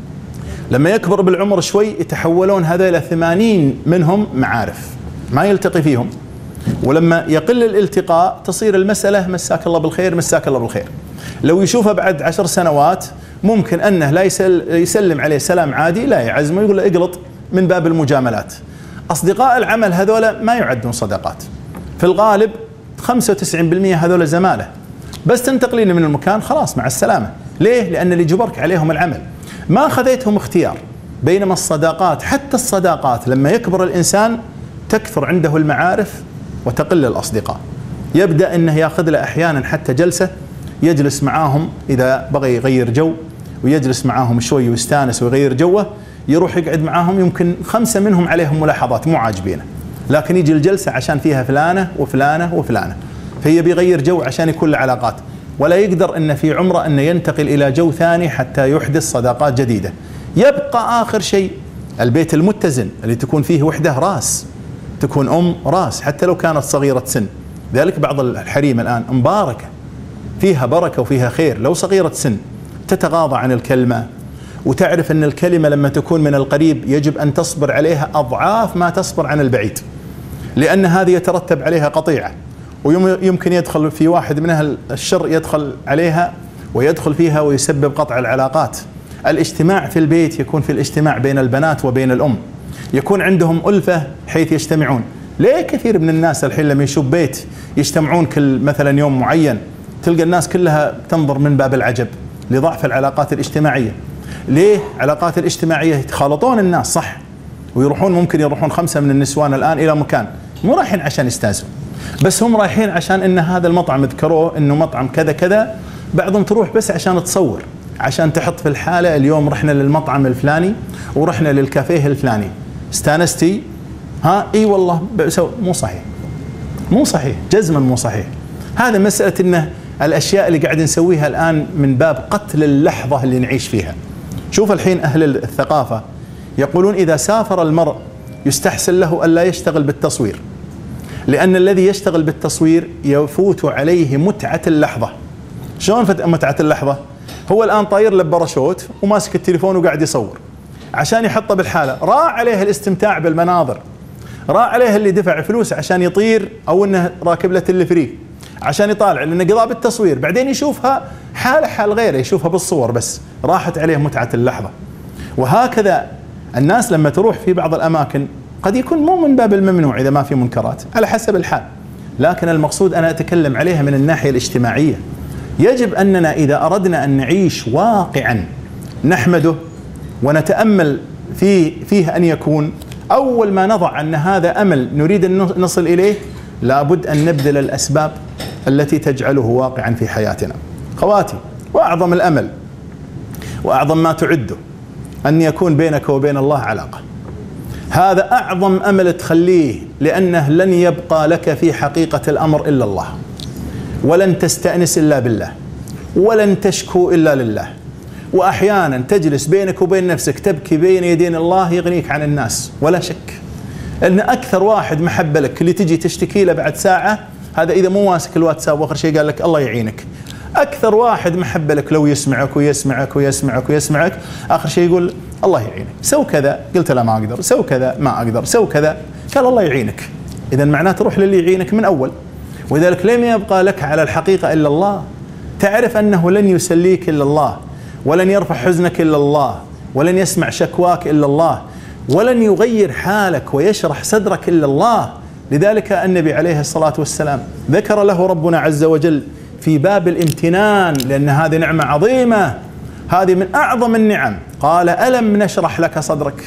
لما يكبر بالعمر شوي يتحولون هذا إلى 80 منهم معارف ما يلتقي فيهم. ولما يقل الالتقاء تصير المسألة مساك الله بالخير مساك الله بالخير. لو يشوفه بعد 10 سنوات ممكن أنه لا يسلم عليه سلام عادي، لا يعزمه، يقول له اقلط من باب المجاملات. أصدقاء العمل هذولا ما يعدون صداقات في الغالب، 95% هذولا زمالة، بس تنتقلين من المكان خلاص مع السلامة. ليه؟ لأن اللي جبرك عليهم العمل، ما خذيتهم اختيار. بينما الصداقات، حتى الصداقات لما يكبر الإنسان تكثر عنده المعارف وتقل الأصدقاء. يبدأ أنه يأخذ له أحيانا حتى جلسة يجلس معاهم إذا بغى يغير جو، ويجلس معاهم شوي ويستانس ويغير جوه، يروح يقعد معاهم، يمكن 5 منهم عليهم ملاحظات مو عاجبينه، لكن يجي الجلسة عشان فيها فلانة وفلانة وفلانة، فهي بيغير جو عشان يكون له علاقات، ولا يقدر أن في عمره أن ينتقل إلى جو ثاني حتى يحدث صداقات جديدة. يبقى آخر شيء البيت المتزن اللي تكون فيه وحدة رأس، تكون أم راس حتى لو كانت صغيرة سن. ذلك بعض الحريم الآن مباركة فيها بركة وفيها خير، لو صغيرة سن تتغاضى عن الكلمة وتعرف أن الكلمة لما تكون من القريب يجب أن تصبر عليها أضعاف ما تصبر عن البعيد، لأن هذه يترتب عليها قطيعة، ويمكن يدخل في واحد منها الشر يدخل عليها ويدخل فيها ويسبب قطع العلاقات. الاجتماع في البيت يكون في الاجتماع بين البنات وبين الأم، يكون عندهم ألفة حيث يجتمعون. ليه كثير من الناس الحين لما يشوف بيت يجتمعون كل مثلا يوم معين تلقى الناس كلها تنظر من باب العجب لضعف العلاقات الاجتماعية. ليه؟ علاقات الاجتماعية يتخالطون الناس صح، ويروحون ممكن يروحون 5 من النسوان الآن إلى مكان مو رايحين عشان يستأذوا، بس هم رايحين عشان إن هذا المطعم ذكروه إنه مطعم كذا كذا. بعضهم تروح بس عشان تصور، عشان تحط في الحالة اليوم رحنا للمطعم الفلاني ورحنا للكافيه الفلاني، استانستي؟ ها اي والله مو صحيح، مو صحيح جزما مو صحيح. هذا مسألة إنه الأشياء اللي قاعد نسويها الآن من باب قتل اللحظة اللي نعيش فيها. شوف الحين أهل الثقافة يقولون إذا سافر المرء يستحسن له ألا يشتغل بالتصوير، لأن الذي يشتغل بالتصوير يفوت عليه متعة اللحظة. شلون متعة اللحظة؟ هو الآن طاير له باراشوت وماسك التليفون وقاعد يصور عشان يحطه بالحالة، راح عليه الاستمتاع بالمناظر، راح عليه اللي دفع فلوس عشان يطير أو إنه راكب له تلفري عشان يطالع، لأنه قضى بالتصوير، بعدين يشوفها حال حال غيره يشوفها بالصور، بس راحت عليه متعة اللحظة. وهكذا الناس لما تروح في بعض الأماكن قد يكون مو من باب الممنوع إذا ما في منكرات على حسب الحال، لكن المقصود أنا أتكلم عليها من الناحية الاجتماعية. يجب أننا إذا أردنا أن نعيش واقعا نحمده ونتأمل فيه أن يكون، أول ما نضع أن هذا أمل نريد أن نصل إليه لابد أن نبذل الأسباب التي تجعله واقعا في حياتنا. خواتي، وأعظم الأمل وأعظم ما تعده أن يكون بينك وبين الله علاقة. هذا أعظم أمل تخليه، لأنه لن يبقى لك في حقيقة الأمر إلا الله، ولن تستأنس إلا بالله، ولن تشكو إلا لله. وأحيانا تجلس بينك وبين نفسك تبكي بين يدين الله يغنيك عن الناس، ولا شك أن أكثر واحد محبة لك اللي تجي تشتكي له بعد ساعة، هذا إذا مو ماسك الواتساب وآخر شيء قال لك الله يعينك. أكثر واحد محبة لك لو يسمعك ويسمعك ويسمعك ويسمعك آخر شيء يقول الله يعينك، سو كذا، قلت له ما أقدر، سو كذا ما أقدر، سو كذا، قال الله يعينك. إذا معناته روح للي يعينك من أول. ولذلك لم يبقى لك على الحقيقة إلا الله. تعرف أنه لن يسليك إلا الله، ولن يرفع حزنك إلا الله، ولن يسمع شكواك إلا الله، ولن يغير حالك ويشرح صدرك إلا الله. لذلك النبي عليه الصلاة والسلام ذكر له ربنا عز وجل في باب الامتنان، لأن هذه نعمة عظيمة، هذه من أعظم النعم. قال ألم نشرح لك صدرك؟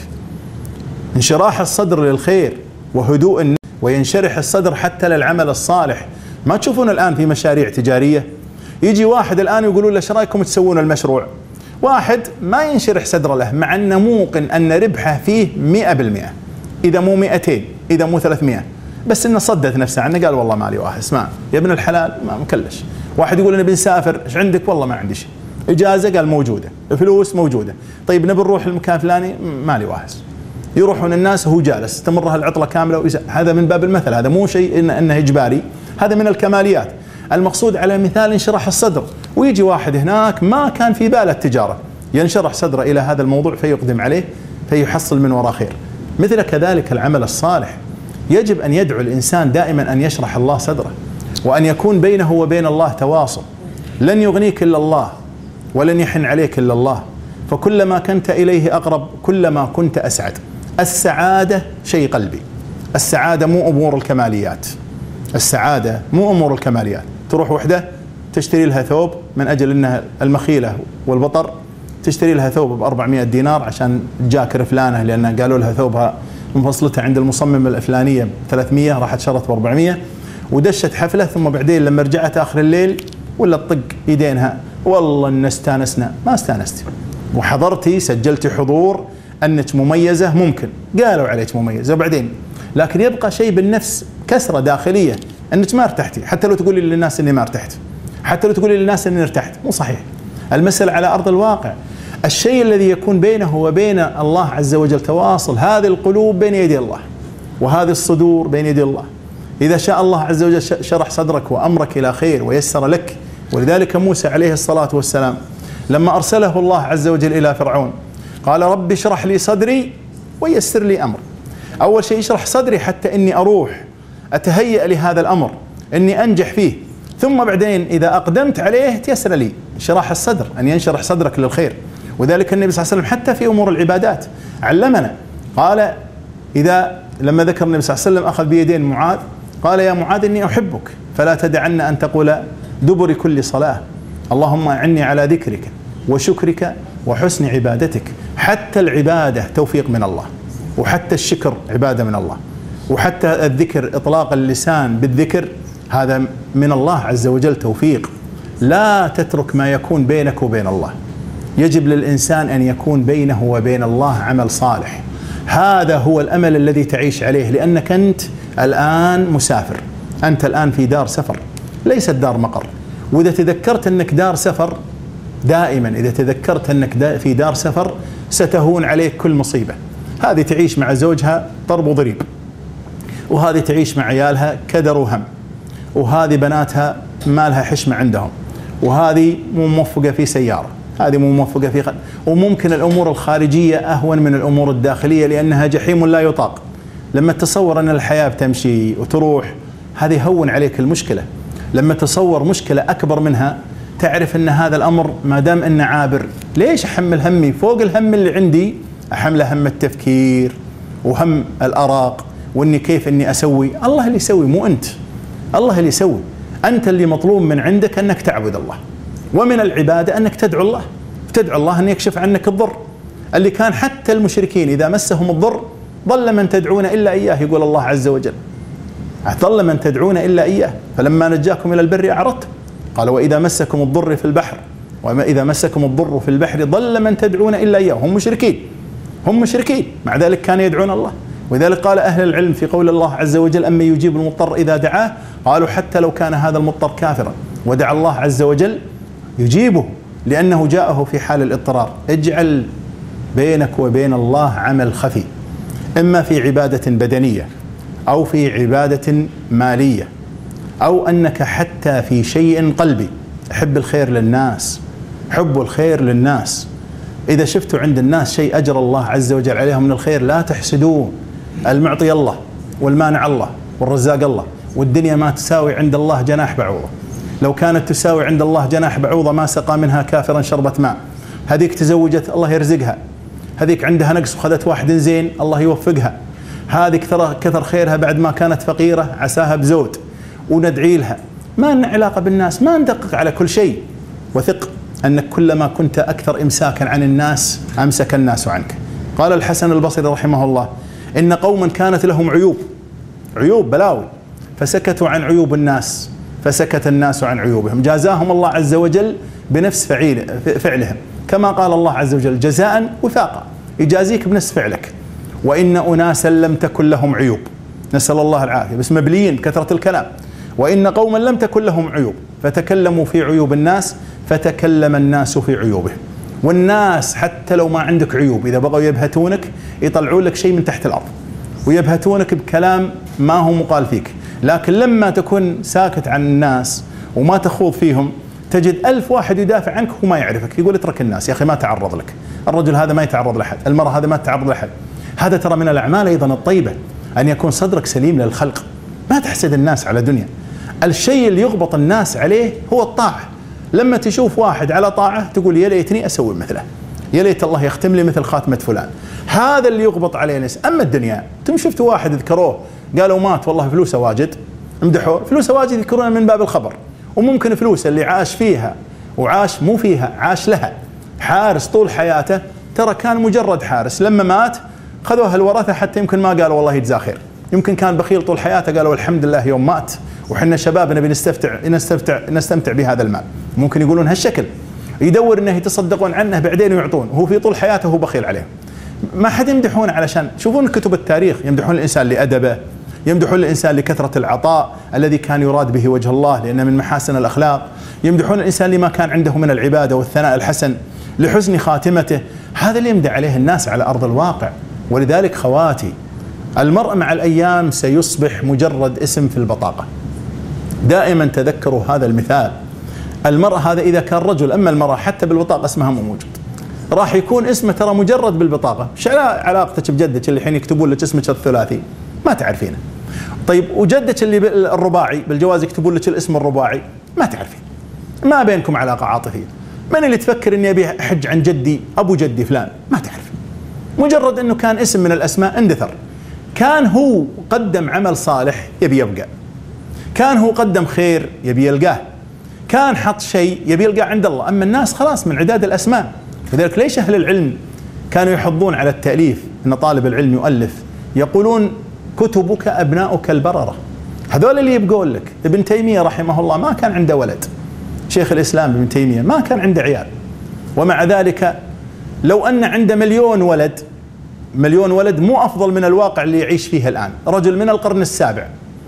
انشراح الصدر للخير وهدوء وينشرح الصدر حتى للعمل الصالح. ما تشوفون الآن في مشاريع تجارية يجي واحد الآن يقولون له ايش رايكم تسوون المشروع؟ واحد ما ينشرح صدره له، مع أنه موقن أن ربحه فيه 100%، إذا مو 200، إذا مو 300، بس إنه صدت نفسه عنه قال والله مالي واحد. اسمع يا ابن الحلال ما مكلش. واحد يقول أنا بنسافر، ايش عندك؟ والله ما عندي شيء. إجازة قال موجودة، فلوس موجودة. طيب نبي نروح المكان الفلاني، مالي واحد. يروحون الناس وهو جالس تمرها العطلة كاملة. هذا من باب المثل، هذا مو شيء إنه إجباري، هذا من الكماليات. المقصود على مثال انشراح الصدر. ويجي واحد هناك ما كان في باله التجارة، ينشرح صدره إلى هذا الموضوع فيقدم عليه فيحصل من وراء خير. مثل كذلك العمل الصالح، يجب أن يدعو الإنسان دائما أن يشرح الله صدره، وأن يكون بينه وبين الله تواصل. لن يغنيك إلا الله، ولن يحن عليك إلا الله، فكلما كنت إليه أقرب كلما كنت أسعد. السعادة شيء قلبي، السعادة مو أمور الكماليات، السعادة مو أمور الكماليات. تروح وحدة تشتري لها ثوب من أجل أنها المخيلة والبطر، تشتري لها ثوب ب400 دينار عشان جاكر فلانة، لأن قالوا لها ثوبها مفصلتها عند المصمم الفلانية ب300، راحت شرت ب400 ودشت حفلة. ثم بعدين لما رجعت آخر الليل ولا تطق يدينها والله إن استانسنا. ما استانستي، وحضرتي سجلتي حضور أنك مميزة، ممكن قالوا عليك مميزة بعدين، لكن يبقى شيء بالنفس، كسرة داخلية أنك ما ارتحتي. حتى لو تقولي للناس أني ما ارتحت، حتى لو تقولي للناس أني ارتحت، مو صحيح. المسألة على أرض الواقع، الشيء الذي يكون بينه وبين الله عز وجل تواصل. هذه القلوب بين يدي الله، وهذه الصدور بين يدي الله. إذا شاء الله عز وجل شرح صدرك وأمرك إلى خير ويسر لك. ولذلك موسى عليه الصلاة والسلام لما أرسله الله عز وجل إلى فرعون قال رب اشرح لي صدري ويسر لي أمر. أول شيء اشرح صدري حتى إني أروح أتهيأ لهذا الأمر، إني أنجح فيه، ثم بعدين إذا أقدمت عليه تيسر لي شراح الصدر، أن ينشرح صدرك للخير. وذلك النبي صلى الله عليه وسلم حتى في أمور العبادات علمنا، قال لما ذكر النبي صلى الله عليه وسلم أخذ بيدين معاذ قال يا معاذ إني أحبك فلا تدعن أن تقول دبر كل صلاة اللهم أعني على ذكرك وشكرك وحسن عبادتك. حتى العبادة توفيق من الله، وحتى الشكر عبادة من الله، وحتى الذكر إطلاق اللسان بالذكر هذا من الله عز وجل توفيق. لا تترك ما يكون بينك وبين الله، يجب للإنسان أن يكون بينه وبين الله عمل صالح. هذا هو الأمل الذي تعيش عليه، لأنك أنت الآن مسافر، أنت الآن في دار سفر ليست دار مقر. وإذا تذكرت أنك دار سفر دائما، إذا تذكرت أنك في دار سفر ستهون عليك كل مصيبة. هذه تعيش مع زوجها ضرب وضريب، وهذه تعيش مع عيالها كدر وهم، وهذه بناتها ما لها حشمة عندهم، وهذه مو موفقة في سيارة، هذه مو موفقة في وممكن الأمور الخارجية أهون من الأمور الداخلية لأنها جحيم لا يطاق. لما تصور أن الحياة بتمشي وتروح هذه يهون عليك المشكلة. لما تصور مشكلة أكبر منها تعرف أن هذا الأمر ما دام أنه عابر، ليش أحمل همي فوق الهم اللي عندي؟ أحمله هم التفكير وهم الأراق وإني كيف إني أسوي. الله اللي يسوي مو أنت، الله اللي يسوي. أنت اللي مطلوب من عندك أنك تعبد الله، ومن العبادة أنك تدعو الله، تدعو الله أن يكشف عنك الضر. اللي كان حتى المشركين إذا مسهم الضر ظل من تدعون إلا إياه، يقول الله عز وجل ظل من تدعون إلا إياه فلما نجاكم إلى البر أعرضتم. قال وإذا مسكم الضر في البحر وإذا مسكم الضر في البحر ظل من تدعون إلا إياه. هم مشركين، هم مشركين، مع ذلك كانوا يدعون الله. ولذلك قال أهل العلم في قول الله عز وجل أما يجيب المضطر إذا دعاه، قالوا حتى لو كان هذا المضطر كافرا ودعا الله عز وجل يجيبه لأنه جاءه في حال الاضطرار. اجعل بينك وبين الله عمل خفي، إما في عبادة بدنية أو في عبادة مالية، أو أنك حتى في شيء قلبي. حب الخير للناس، حب الخير للناس. إذا شفتوا عند الناس شيء أجر الله عز وجل عليهم من الخير لا تحسدوه. المعطي الله والمانع الله والرزاق الله، والدنيا ما تساوي عند الله جناح بعوضة. لو كانت تساوي عند الله جناح بعوضة ما سقى منها كافرا شربة ماء. هذيك تزوجت الله يرزقها، هذيك عندها نقص وخذت واحد زين الله يوفقها، هذه كثر خيرها بعد ما كانت فقيرة عساها بزوج وندعي لها. ما لنا علاقة بالناس، ما ندقق على كل شيء. وثق أنك كلما كنت أكثر إمساكا عن الناس أمسك الناس عنك. قال الحسن البصري رحمه الله إن قوما كانت لهم عيوب بلاوي فسكتوا عن عيوب الناس فسكت الناس عن عيوبهم، جازاهم الله عز وجل بنفس فعلهم، كما قال الله عز وجل جزاء وفاقا، يجازيك بنفس فعلك. وإن أناسا لم تكن لهم عيوب، نسأل الله العافية، بس مبليين كثرة الكلام. وإن قوما لم تكن لهم عيوب فتكلموا في عيوب الناس فتكلم الناس في عيوبهم. والناس حتى لو ما عندك عيوب إذا بغوا يبهتونك يطلعون لك شيء من تحت الأرض ويبهتونك بكلام ما هو مقال فيك. لكن لما تكون ساكت عن الناس وما تخوض فيهم تجد 1000 واحد يدافع عنك وما يعرفك، يقول اترك الناس يا أخي ما تعرض لك، الرجل هذا ما يتعرض لأحد، المرأة هذا ما تتعرض لأحد. هذا ترى من الأعمال أيضا الطيبة أن يكون صدرك سليم للخلق، ما تحسد الناس على دنيا. الشيء اللي يغبط الناس عليه هو الطاعة. لما تشوف واحد على طاعة تقول يا ليتني أسوي مثله، يا ليت الله يختم لي مثل خاتمة فلان. هذا اللي يغبط عليه الناس. أما الدنيا تم شفتوا واحد ذكروه قالوا مات والله فلوسه واجد، امدحوه فلوسه واجد، يذكرونه من باب الخبر. وممكن فلوسه اللي عاش فيها وعاش مو فيها عاش لها، حارس طول حياته، ترى كان مجرد حارس، لما مات خذوها الورثة حتى يمكن ما قالوا والله يجزاه خير، يمكن كان بخيل طول حياته قالوا الحمد لله يوم مات وحنا شباب نبي نستمتع بهذا المال. ممكن يقولون هالشكل، يدور انه يتصدقون عنه بعدين ويعطون، وهو في طول حياته هو بخيل عليهم. ما حد يمدحون علشان شوفون كتب التاريخ، يمدحون الإنسان لأدبه، يمدحون الإنسان لكثرة العطاء الذي كان يراد به وجه الله لأنه من محاسن الأخلاق، يمدحون الإنسان لما كان عنده من العبادة والثناء الحسن لحسن خاتمته. هذا اللي يمدح عليه الناس على أرض الواقع. ولذلك خواتي المرء مع الأيام سيصبح مجرد اسم في البطاقة. دائما تذكروا هذا المثال. المرء هذا إذا كان رجل، أما المرأة حتى بالبطاقة اسمها مو موجود، راح يكون اسمه ترى مجرد بالبطاقة. ايش علاقتك بجدك اللي حين يكتبون لك اسمك الثلاثي ما تعرفينه؟ طيب وجدك اللي الرباعي بالجواز يكتبون لك الاسم الرباعي ما تعرفين، ما بينكم علاقة عاطفية. من اللي تفكر اني ابي احج عن جدي ابو جدي فلان؟ ما تعرف، مجرد انه كان اسم من الاسماء اندثر. كان هو قدم عمل صالح يبي يبقى، كان هو قدم خير يبي يلقاه، كان حط شيء يبي يلقاه عند الله. اما الناس خلاص من عداد الاسماء. لذلك ليش اهل العلم كانوا يحضون على التأليف؟ ان طالب العلم يؤلف، يقولون كتبك ابناؤك البررة. هذول اللي يبقون لك. ابن تيمية رحمه الله ما كان عنده ولد، شيخ الإسلام ابن تيمية ما كان عنده عيال، ومع ذلك لو أن عنده مليون ولد مو أفضل من الواقع اللي يعيش فيه الآن. رجل من القرن السابع،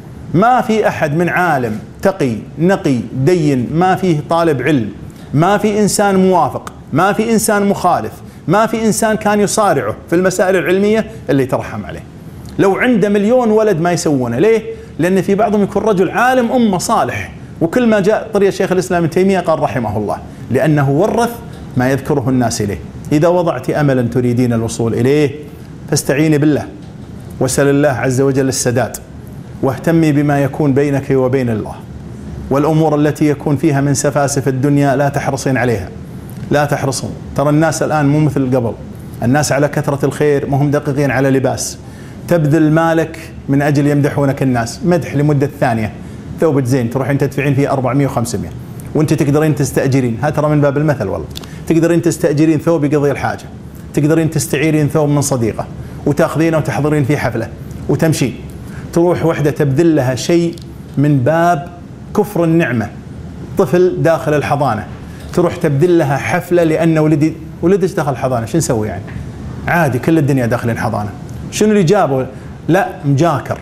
ما في أحد من عالم تقي نقي دين، ما فيه طالب علم، ما في إنسان موافق، ما في إنسان مخالف، ما في إنسان كان يصارعه في المسائل العلمية اللي يترحم عليه. لو عنده مليون ولد ما يسوونه. ليه؟ لأن في بعضهم يكون رجل عالم أمة صالح، وكل ما جاء طريق شيخ الإسلام ابن تيمية قال رحمه الله، لأنه ورث ما يذكره الناس إليه. إذا وضعت أملا تريدين الوصول إليه فاستعيني بالله وسل الله عز وجل السداد، واهتمي بما يكون بينك وبين الله، والأمور التي يكون فيها من سفاسف الدنيا لا تحرصين عليها، لا تحرصون. ترى الناس الآن مو مثل قبل، الناس على كثرة الخير، ما هم دقيقين على لباس. تبذل مالك من أجل يمدحونك الناس، مدح لمدة ثانية، ثوب زين تروحين تدفعين فيه 400 و500، وانت تقدرين تستأجرين. هذا ترى من باب المثل والله. تقدرين تستأجرين ثوب يقضي الحاجة، تقدرين تستعيرين ثوب من صديقة وتاخذينه وتحضرين فيه حفلة وتمشي. تروح وحدة تبذل لها شيء من باب كفر النعمة، طفل داخل الحضانة تروح تبذل لها حفلة لأن ولدك داخل الحضانة. شو نسوي يعني؟ عادي كل الدنيا داخلين حضانة. شنو اللي جابه؟ لا مجاكر.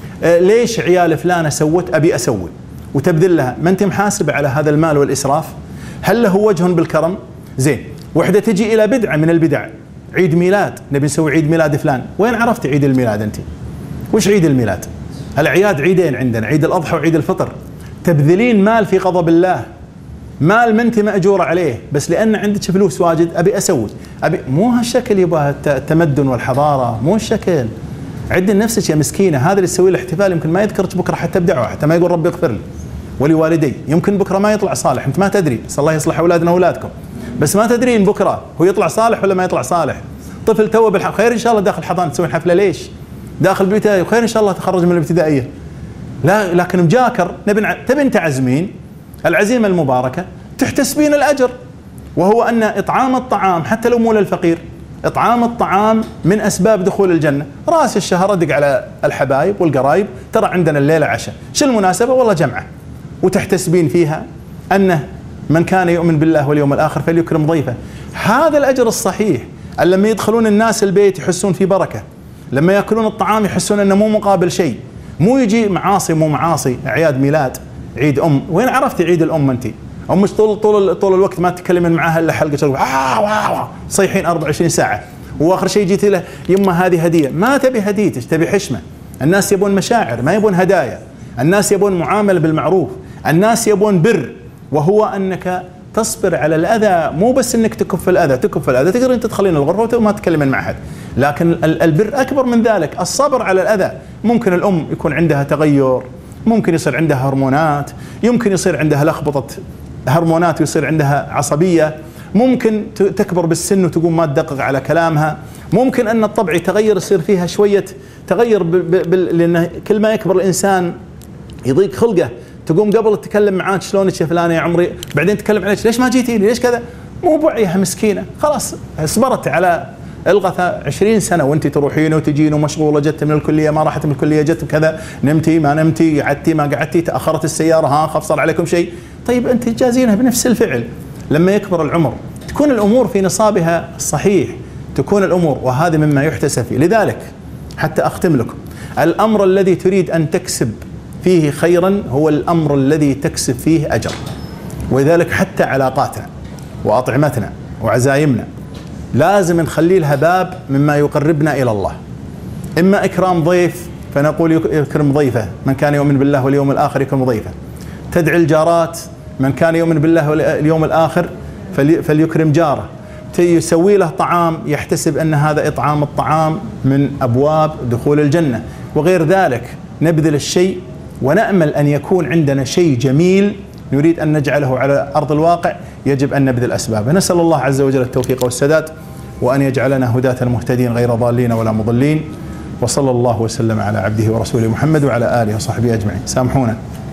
ليش عيال فلانة سوت أبي أسوي، وتبذل لها. ما أنت محاسب على هذا المال والإسراف؟ هل له وجه بالكرم؟ زين. وحدة تجي إلى بدعة من البدع، عيد ميلاد، نبي نسوي عيد ميلاد فلان. وين عرفت عيد الميلاد أنت؟ وش عيد الميلاد؟ الأعياد عيدين عندنا، عيد الأضحى وعيد الفطر. تبذلين مال في غضب الله، مال ما أنت مأجورة عليه، بس لأن عندك فلوس واجد أبي أسوي، مو هالشكل يبغى التمدن والحضارة، مو هالشكل. عد نفسك يا مسكينة. هذا اللي تسوي له احتفال يمكن ما يذكرك بكرة حتى بدعوة، حتى ما يقول ربي اغفر لي ولوالدي. يمكن بكرة ما يطلع صالح، أنت ما تدري. صلى الله يصلح أولادنا وأولادكم، بس ما تدرين بكرة هو يطلع صالح ولا ما يطلع صالح. طفل توه خير إن شاء الله داخل حضانة تسوين حفلة. ليش؟ داخل الابتدائي خير إن شاء الله تخرج من الابتدائية. لا، لكن مجاكر. تبين تعزمين العزيمة المباركة تحتسبين الأجر، وهو أن إطعام الطعام حتى لو مو للفقير، إطعام الطعام من أسباب دخول الجنة. رأس الشهر أدق على الحبايب والقرايب، ترى عندنا الليلة عشاء، شو المناسبة؟ والله جمعة، وتحتسبين فيها أنه من كان يؤمن بالله واليوم الآخر فليكرم ضيفه. هذا الأجر الصحيح. لما يدخلون الناس البيت يحسون في بركة، لما يأكلون الطعام يحسون أنه مو مقابل شيء، مو يجي معاصي مو معاصي، أعياد ميلاد، عيد أم. وين عرفتي عيد الأم أنت؟ أمش طول الوقت ما تتكلمين معاها إلا حلقة صيحين 24 ساعة، وآخر شيء جيتي له يمه هذه هدية. ما تبي هديتك، تبي حشمة. الناس يبون مشاعر، ما يبون هدايا. الناس يبون معاملة بالمعروف، الناس يبون بر، وهو أنك تصبر على الأذى. مو بس أنك تكف الأذى، تقدرين تدخلين الغرفة وما تتكلمين مع أحد، لكن البر أكبر من ذلك، الصبر على الأذى. ممكن الأم يكون عندها تغير، ممكن يصير عندها هرمونات، يمكن يصير عندها لخبطة هرمونات ويصير عندها عصبية، ممكن تكبر بالسن وتقوم ما تدقق على كلامها، ممكن أن الطبع يتغير، يصير فيها شوية تغير لأن كل ما يكبر الإنسان يضيق خلقه. تقوم قبل تتكلم معاك شلونك يا فلانة يا عمري، بعدين تتكلم عليك ليش ما جيتي لي، ليش كذا. مو بوعيها مسكينة، خلاص صبرت على الغثى 20 سنة وانت تروحين وتجين ومشغولة، جت من الكلية ما راحت من الكلية، جت كذا، نمتي ما نمتي، قعدتي ما قعدتي، تأخرت السيارة خف صار عليكم شيء. طيب انت تجازينها بنفس الفعل. لما يكبر العمر تكون الأمور في نصابها الصحيح، تكون الأمور، وهذا مما يحتسب فيه. لذلك حتى أختم لكم، الأمر الذي تريد أن تكسب فيه خيرا هو الأمر الذي تكسب فيه أجر. ولذلك حتى علاقاتنا وأطعمتنا وعزايمنا لازم نخلي لها باب مما يقربنا إلى الله. إما إكرام ضيف فنقول يكرم ضيفه، من كان يؤمن بالله واليوم الآخر يكرم ضيفه. تدعي الجارات، من كان يؤمن بالله واليوم الآخر فليكرم جاره. يسوي له طعام يحتسب أن هذا إطعام الطعام من أبواب دخول الجنة وغير ذلك. نبذل الشيء ونأمل أن يكون عندنا شيء جميل نريد أن نجعله على أرض الواقع، يجب أن نبذل أسبابه. نسأل الله عز وجل التوفيق والسداد، وأن يجعلنا هداة المهتدين غير ضالين ولا مضلين. وصلى الله وسلم على عبده ورسوله محمد وعلى آله وصحبه أجمعين. سامحونا.